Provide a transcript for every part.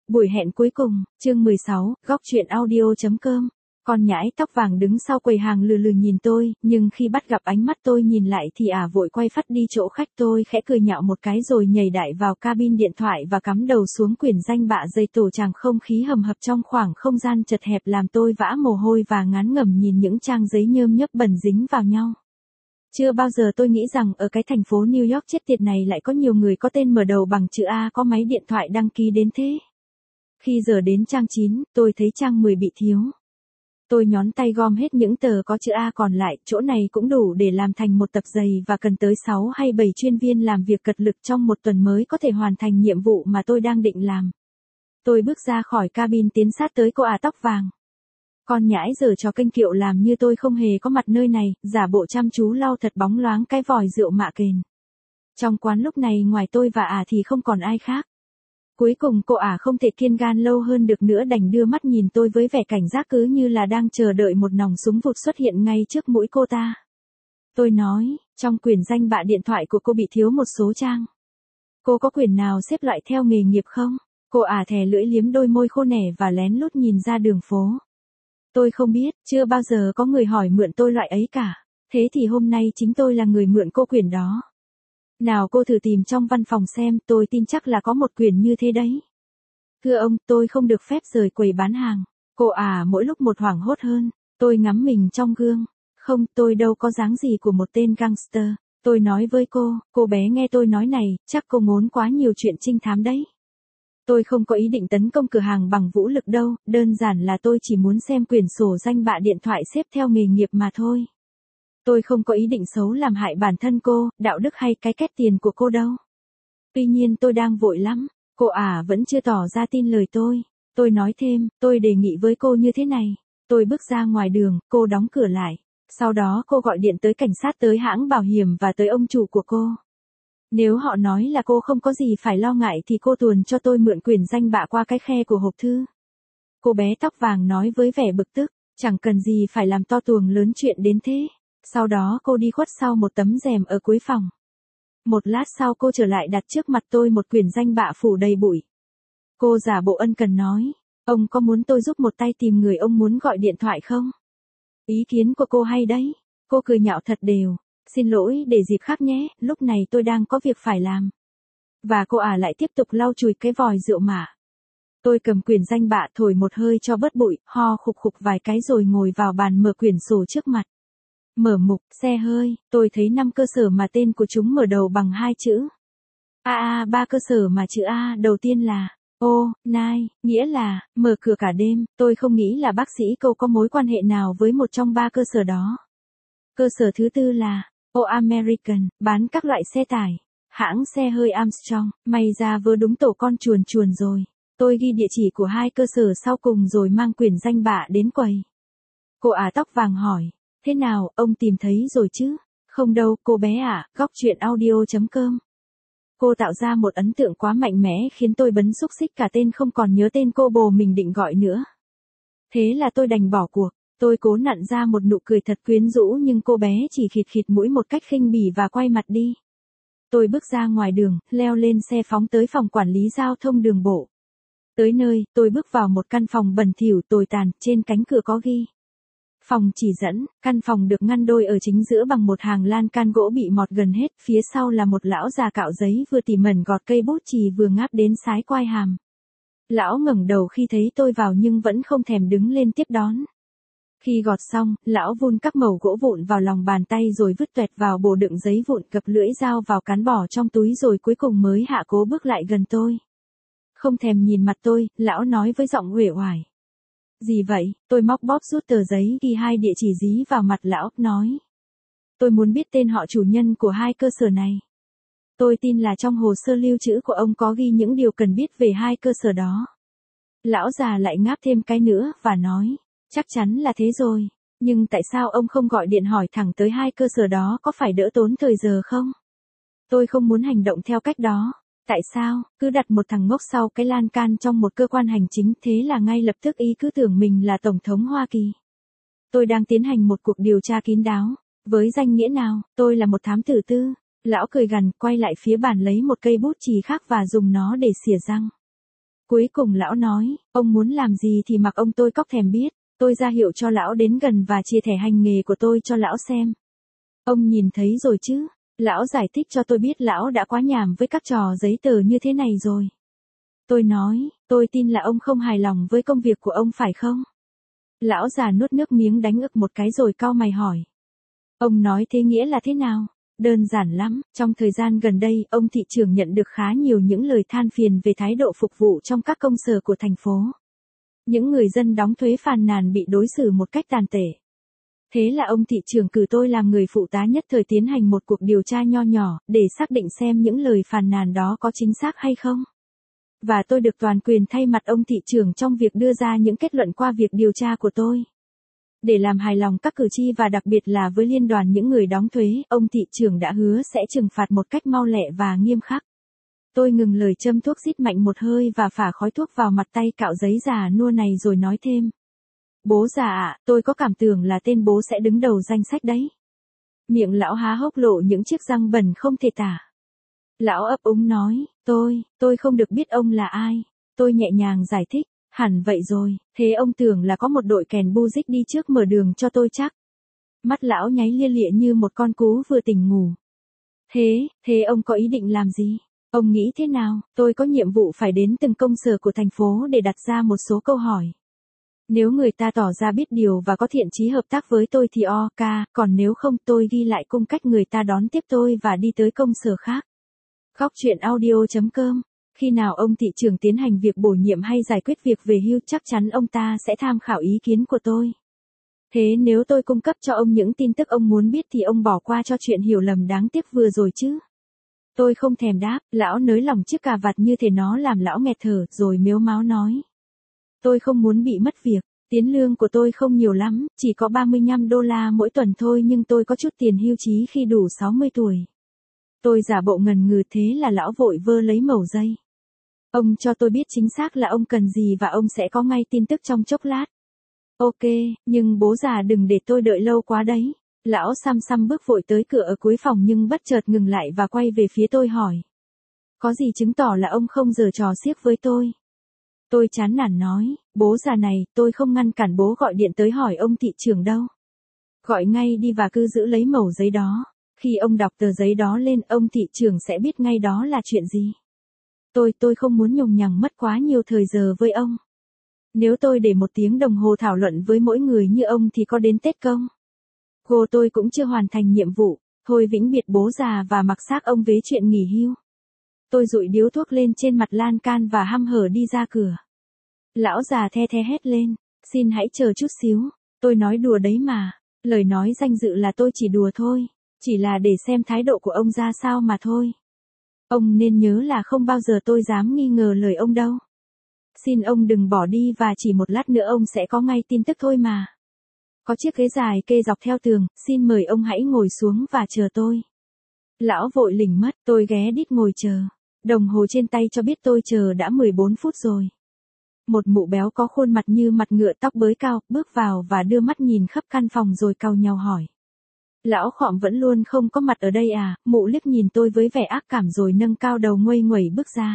Buổi hẹn cuối cùng, chương 16, góc chuyện audio.com. Con nhãi tóc vàng đứng sau quầy hàng lừ lừ nhìn tôi, nhưng khi bắt gặp ánh mắt tôi nhìn lại thì vội quay phắt đi chỗ khách. Tôi khẽ cười nhạo một cái rồi nhảy đại vào cabin điện thoại và cắm đầu xuống quyển danh bạ dây tổ tràng. Không khí hầm hập trong khoảng không gian chật hẹp làm tôi vã mồ hôi và ngán ngẩm nhìn những trang giấy nhơm nhớp bẩn dính vào nhau. Chưa bao giờ tôi nghĩ rằng ở cái thành phố New York chết tiệt này lại có nhiều người có tên mở đầu bằng chữ A có máy điện thoại đăng ký đến thế. Khi giờ đến trang 9, tôi thấy trang 10 bị thiếu. Tôi nhón tay gom hết những tờ có chữ A còn lại, chỗ này cũng đủ để làm thành một tập dày và cần tới 6 hay 7 chuyên viên làm việc cật lực trong một tuần mới có thể hoàn thành nhiệm vụ mà tôi đang định làm. Tôi bước ra khỏi cabin tiến sát tới cô tóc vàng. Con nhãi giở trò kênh kiệu làm như tôi không hề có mặt nơi này, giả bộ chăm chú lau thật bóng loáng cái vòi rượu mạ kền. Trong quán lúc này ngoài tôi và thì không còn ai khác. Cuối cùng cô không thể kiên gan lâu hơn được nữa đành đưa mắt nhìn tôi với vẻ cảnh giác cứ như là đang chờ đợi một nòng súng vụt xuất hiện ngay trước mũi cô ta. Tôi nói, trong quyển danh bạ điện thoại của cô bị thiếu một số trang. Cô có quyển nào xếp loại theo nghề nghiệp không? Cô thè lưỡi liếm đôi môi khô nẻ và lén lút nhìn ra đường phố. Tôi không biết, chưa bao giờ có người hỏi mượn tôi loại ấy cả. Thế thì hôm nay chính tôi là người mượn cô quyển đó. Nào cô thử tìm trong văn phòng xem, tôi tin chắc là có một quyển như thế đấy. Thưa ông, tôi không được phép rời quầy bán hàng. Cô mỗi lúc một hoảng hốt hơn. Tôi ngắm mình trong gương. Không, tôi đâu có dáng gì của một tên gangster. Tôi nói với cô bé nghe tôi nói này, chắc cô ngốn quá nhiều chuyện trinh thám đấy. Tôi không có ý định tấn công cửa hàng bằng vũ lực đâu, đơn giản là tôi chỉ muốn xem quyển sổ danh bạ điện thoại xếp theo nghề nghiệp mà thôi. Tôi không có ý định xấu làm hại bản thân cô, đạo đức hay cái két tiền của cô đâu. Tuy nhiên tôi đang vội lắm, cô vẫn chưa tỏ ra tin lời tôi. Tôi nói thêm, tôi đề nghị với cô như thế này. Tôi bước ra ngoài đường, cô đóng cửa lại. Sau đó cô gọi điện tới cảnh sát, tới hãng bảo hiểm và tới ông chủ của cô. Nếu họ nói là cô không có gì phải lo ngại thì cô tuồn cho tôi mượn quyển danh bạ qua cái khe của hộp thư. Cô bé tóc vàng nói với vẻ bực tức, chẳng cần gì phải làm to tuồng lớn chuyện đến thế. Sau đó cô đi khuất sau một tấm rèm ở cuối phòng. Một lát sau cô trở lại đặt trước mặt tôi một quyển danh bạ phủ đầy bụi. Cô giả bộ ân cần nói, ông có muốn tôi giúp một tay tìm người ông muốn gọi điện thoại không? Ý kiến của cô hay đấy. Cô cười nhạo thật đều. Xin lỗi, để dịp khác nhé, lúc này tôi đang có việc phải làm. Và cô lại tiếp tục lau chùi cái vòi rượu mạ. Tôi cầm quyển danh bạ thổi một hơi cho bớt bụi, ho khục khục vài cái rồi ngồi vào bàn mở quyển sổ trước mặt. Mở mục, xe hơi, tôi thấy 5 cơ sở mà tên của chúng mở đầu bằng 2 chữ. 3 cơ sở mà chữ A đầu tiên là night, nghĩa là mở cửa cả đêm. Tôi không nghĩ là bác sĩ Câu có mối quan hệ nào với một trong 3 cơ sở đó. Cơ sở thứ tư là American, bán các loại xe tải. Hãng xe hơi Armstrong, may ra vớ đúng tổ con chuồn chuồn rồi. Tôi ghi địa chỉ của 2 cơ sở sau cùng rồi mang quyển danh bạ đến quầy. Cô tóc vàng hỏi, thế nào, ông tìm thấy rồi chứ? Không đâu, cô bé góc chuyện audio.com. Cô tạo ra một ấn tượng quá mạnh mẽ khiến tôi bấn xúc xích cả tên không còn nhớ tên cô bồ mình định gọi nữa. Thế là tôi đành bỏ cuộc. Tôi cố nặn ra một nụ cười thật quyến rũ nhưng cô bé chỉ khịt khịt mũi một cách khinh bỉ và quay mặt đi. Tôi bước ra ngoài đường, leo lên xe phóng tới phòng quản lý giao thông đường bộ. Tới nơi, tôi bước vào một căn phòng bẩn thỉu tồi tàn, trên cánh cửa có ghi. Phòng chỉ dẫn, căn phòng được ngăn đôi ở chính giữa bằng một hàng lan can gỗ bị mọt gần hết, phía sau là một lão già cạo giấy vừa tỉ mẩn gọt cây bút chì vừa ngáp đến sái quai hàm. Lão ngẩng đầu khi thấy tôi vào nhưng vẫn không thèm đứng lên tiếp đón. Khi gọt xong, lão vun các mẩu gỗ vụn vào lòng bàn tay rồi vứt toẹt vào bồ đựng giấy vụn, gập lưỡi dao vào cán bỏ trong túi rồi cuối cùng mới hạ cố bước lại gần tôi. Không thèm nhìn mặt tôi, lão nói với giọng uể oải. Gì vậy? Tôi móc bóp rút tờ giấy ghi 2 địa chỉ dí vào mặt lão, nói. Tôi muốn biết tên họ chủ nhân của 2 cơ sở này. Tôi tin là trong hồ sơ lưu trữ của ông có ghi những điều cần biết về 2 cơ sở đó. Lão già lại ngáp thêm cái nữa và nói. Chắc chắn là thế rồi. Nhưng tại sao ông không gọi điện hỏi thẳng tới 2 cơ sở đó, có phải đỡ tốn thời giờ không? Tôi không muốn hành động theo cách đó. Tại sao, cứ đặt một thằng ngốc sau cái lan can trong một cơ quan hành chính thế là ngay lập tức ý cứ tưởng mình là Tổng thống Hoa Kỳ. Tôi đang tiến hành một cuộc điều tra kín đáo. Với danh nghĩa nào, tôi là một thám tử tư. Lão cười gằn, quay lại phía bàn lấy một cây bút chì khác và dùng nó để xỉa răng. Cuối cùng lão nói, ông muốn làm gì thì mặc ông, tôi cóc thèm biết. Tôi ra hiệu cho lão đến gần và chia thẻ hành nghề của tôi cho lão xem. Ông nhìn thấy rồi chứ? Lão giải thích cho tôi biết lão đã quá nhàm với các trò giấy tờ như thế này rồi. Tôi nói, tôi tin là ông không hài lòng với công việc của ông phải không? Lão già nuốt nước miếng đánh ực một cái rồi cau mày hỏi. Ông nói thế nghĩa là thế nào? Đơn giản lắm, trong thời gian gần đây, ông thị trưởng nhận được khá nhiều những lời than phiền về thái độ phục vụ trong các công sở của thành phố. Những người dân đóng thuế phàn nàn bị đối xử một cách tàn tệ. Thế là ông thị trưởng cử tôi làm người phụ tá nhất thời tiến hành một cuộc điều tra nho nhỏ, để xác định xem những lời phàn nàn đó có chính xác hay không. Và tôi được toàn quyền thay mặt ông thị trưởng trong việc đưa ra những kết luận qua việc điều tra của tôi. Để làm hài lòng các cử tri và đặc biệt là với liên đoàn những người đóng thuế, ông thị trưởng đã hứa sẽ trừng phạt một cách mau lẹ và nghiêm khắc. Tôi ngừng lời châm thuốc, rít mạnh một hơi và phả khói thuốc vào mặt tay cạo giấy già nua này rồi nói thêm. Bố già ạ, tôi có cảm tưởng là tên bố sẽ đứng đầu danh sách đấy. Miệng lão há hốc lộ những chiếc răng bẩn không thể tả. Lão ấp úng nói, tôi không được biết ông là ai. Tôi nhẹ nhàng giải thích, hẳn vậy rồi, thế ông tưởng là có một đội kèn bu dích đi trước mở đường cho tôi chắc. Mắt lão nháy lia lịa như một con cú vừa tỉnh ngủ. Thế ông có ý định làm gì? Ông nghĩ thế nào? Tôi có nhiệm vụ phải đến từng công sở của thành phố để đặt ra một số câu hỏi. Nếu người ta tỏ ra biết điều và có thiện chí hợp tác với tôi thì ok, còn nếu không tôi ghi lại cung cách người ta đón tiếp tôi và đi tới công sở khác. Góc truyện audio.com. Khi nào ông thị trưởng tiến hành việc bổ nhiệm hay giải quyết việc về hưu chắc chắn ông ta sẽ tham khảo ý kiến của tôi. Thế nếu tôi cung cấp cho ông những tin tức ông muốn biết thì ông bỏ qua cho chuyện hiểu lầm đáng tiếc vừa rồi chứ? Tôi không thèm đáp, lão nới lỏng chiếc cà vạt như thể nó làm lão nghẹt thở rồi mếu máo nói. Tôi không muốn bị mất việc, tiền lương của tôi không nhiều lắm, chỉ có $35 mỗi tuần thôi nhưng tôi có chút tiền hưu trí khi đủ 60 tuổi. Tôi giả bộ ngần ngừ, thế là lão vội vơ lấy mẩu dây. Ông cho tôi biết chính xác là ông cần gì và ông sẽ có ngay tin tức trong chốc lát. Ok, nhưng bố già đừng để tôi đợi lâu quá đấy. Lão xăm xăm bước vội tới cửa ở cuối phòng nhưng bất chợt ngừng lại và quay về phía tôi hỏi. Có gì chứng tỏ là ông không giở trò xiếc với tôi? Tôi chán nản nói, bố già này, tôi không ngăn cản bố gọi điện tới hỏi ông thị trưởng đâu. Gọi ngay đi và cứ giữ lấy mẩu giấy đó. Khi ông đọc tờ giấy đó lên, ông thị trưởng sẽ biết ngay đó là chuyện gì. Tôi không muốn nhùng nhằng mất quá nhiều thời giờ với ông. Nếu tôi để 1 tiếng đồng hồ thảo luận với mỗi người như ông thì có đến Tết công. Cô tôi cũng chưa hoàn thành nhiệm vụ, thôi vĩnh biệt bố già và mặc xác ông vế chuyện nghỉ hưu. Tôi dụi điếu thuốc lên trên mặt lan can và hăm hở đi ra cửa. Lão già the the hét lên, xin hãy chờ chút xíu, tôi nói đùa đấy mà, lời nói danh dự là tôi chỉ đùa thôi, chỉ là để xem thái độ của ông ra sao mà thôi. Ông nên nhớ là không bao giờ tôi dám nghi ngờ lời ông đâu. Xin ông đừng bỏ đi và chỉ một lát nữa ông sẽ có ngay tin tức thôi mà. Có chiếc ghế dài kê dọc theo tường, xin mời ông hãy ngồi xuống và chờ tôi. Lão vội lỉnh mất, tôi ghé đít ngồi chờ. Đồng hồ trên tay cho biết tôi chờ đã 14 phút rồi. Một mụ béo có khuôn mặt như mặt ngựa, tóc bới cao, bước vào và đưa mắt nhìn khắp căn phòng rồi cau nhàu hỏi. Lão Khọm vẫn luôn không có mặt ở đây à? Mụ liếc nhìn tôi với vẻ ác cảm rồi nâng cao đầu nguây nguẩy bước ra.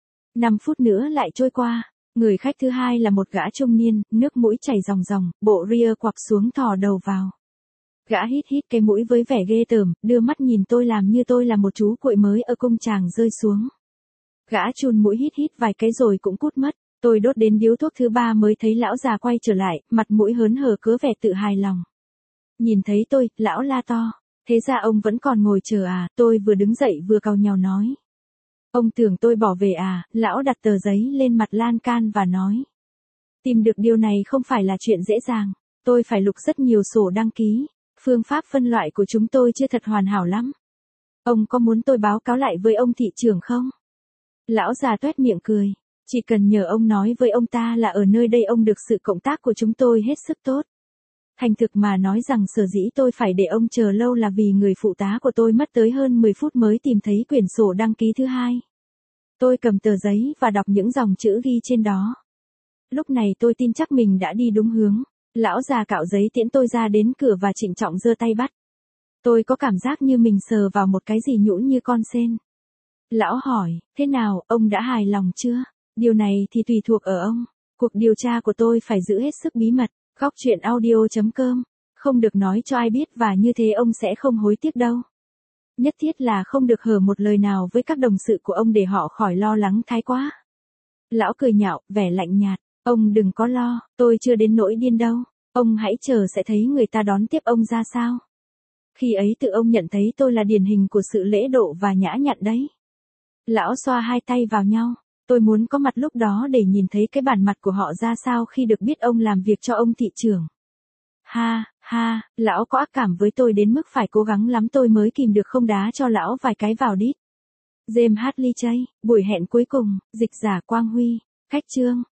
5 phút nữa lại trôi qua. Người khách thứ hai là một gã trung niên, nước mũi chảy ròng ròng, bộ ria quặp xuống thò đầu vào. Gã hít hít cái mũi với vẻ ghê tởm, đưa mắt nhìn tôi làm như tôi là một chú cuội mới ở cung tràng rơi xuống. Gã chun mũi hít hít vài cái rồi cũng cút mất. Tôi đốt đến điếu thuốc thứ 3 mới thấy lão già quay trở lại, mặt mũi hớn hở cớ vẻ tự hài lòng. Nhìn thấy tôi, lão la to. Thế ra ông vẫn còn ngồi chờ à? Tôi vừa đứng dậy vừa cau nhàu nói. Ông tưởng tôi bỏ về à? Lão đặt tờ giấy lên mặt lan can và nói. Tìm được điều này không phải là chuyện dễ dàng. Tôi phải lục rất nhiều sổ đăng ký. Phương pháp phân loại của chúng tôi chưa thật hoàn hảo lắm. Ông có muốn tôi báo cáo lại với ông thị trưởng không? Lão già toét miệng cười. Chỉ cần nhờ ông nói với ông ta là ở nơi đây ông được sự cộng tác của chúng tôi hết sức tốt. Thành thực mà nói rằng sở dĩ tôi phải để ông chờ lâu là vì người phụ tá của tôi mất tới hơn 10 phút mới tìm thấy quyển sổ đăng ký thứ 2. Tôi cầm tờ giấy và đọc những dòng chữ ghi trên đó. Lúc này tôi tin chắc mình đã đi đúng hướng. Lão già cạo giấy tiễn tôi ra đến cửa và trịnh trọng giơ tay bắt. Tôi có cảm giác như mình sờ vào một cái gì nhũn như con sên. Lão hỏi, thế nào, ông đã hài lòng chưa? Điều này thì tùy thuộc ở ông. Cuộc điều tra của tôi phải giữ hết sức bí mật. Góc chuyện audio.com. Không được nói cho ai biết và như thế ông sẽ không hối tiếc đâu. Nhất thiết là không được hở một lời nào với các đồng sự của ông để họ khỏi lo lắng thái quá. Lão cười nhạo, vẻ lạnh nhạt. Ông đừng có lo, tôi chưa đến nỗi điên đâu. Ông hãy chờ sẽ thấy người ta đón tiếp ông ra sao. Khi ấy tự ông nhận thấy tôi là điển hình của sự lễ độ và nhã nhặn đấy. Lão xoa hai tay vào nhau. Tôi muốn có mặt lúc đó để nhìn thấy cái bản mặt của họ ra sao khi được biết ông làm việc cho ông thị trưởng. Ha, ha, lão có ác cảm với tôi đến mức phải cố gắng lắm tôi mới kìm được không đá cho lão vài cái vào đít. James Hadley Chase, buổi hẹn cuối cùng, dịch giả Quang Huy, cách chương.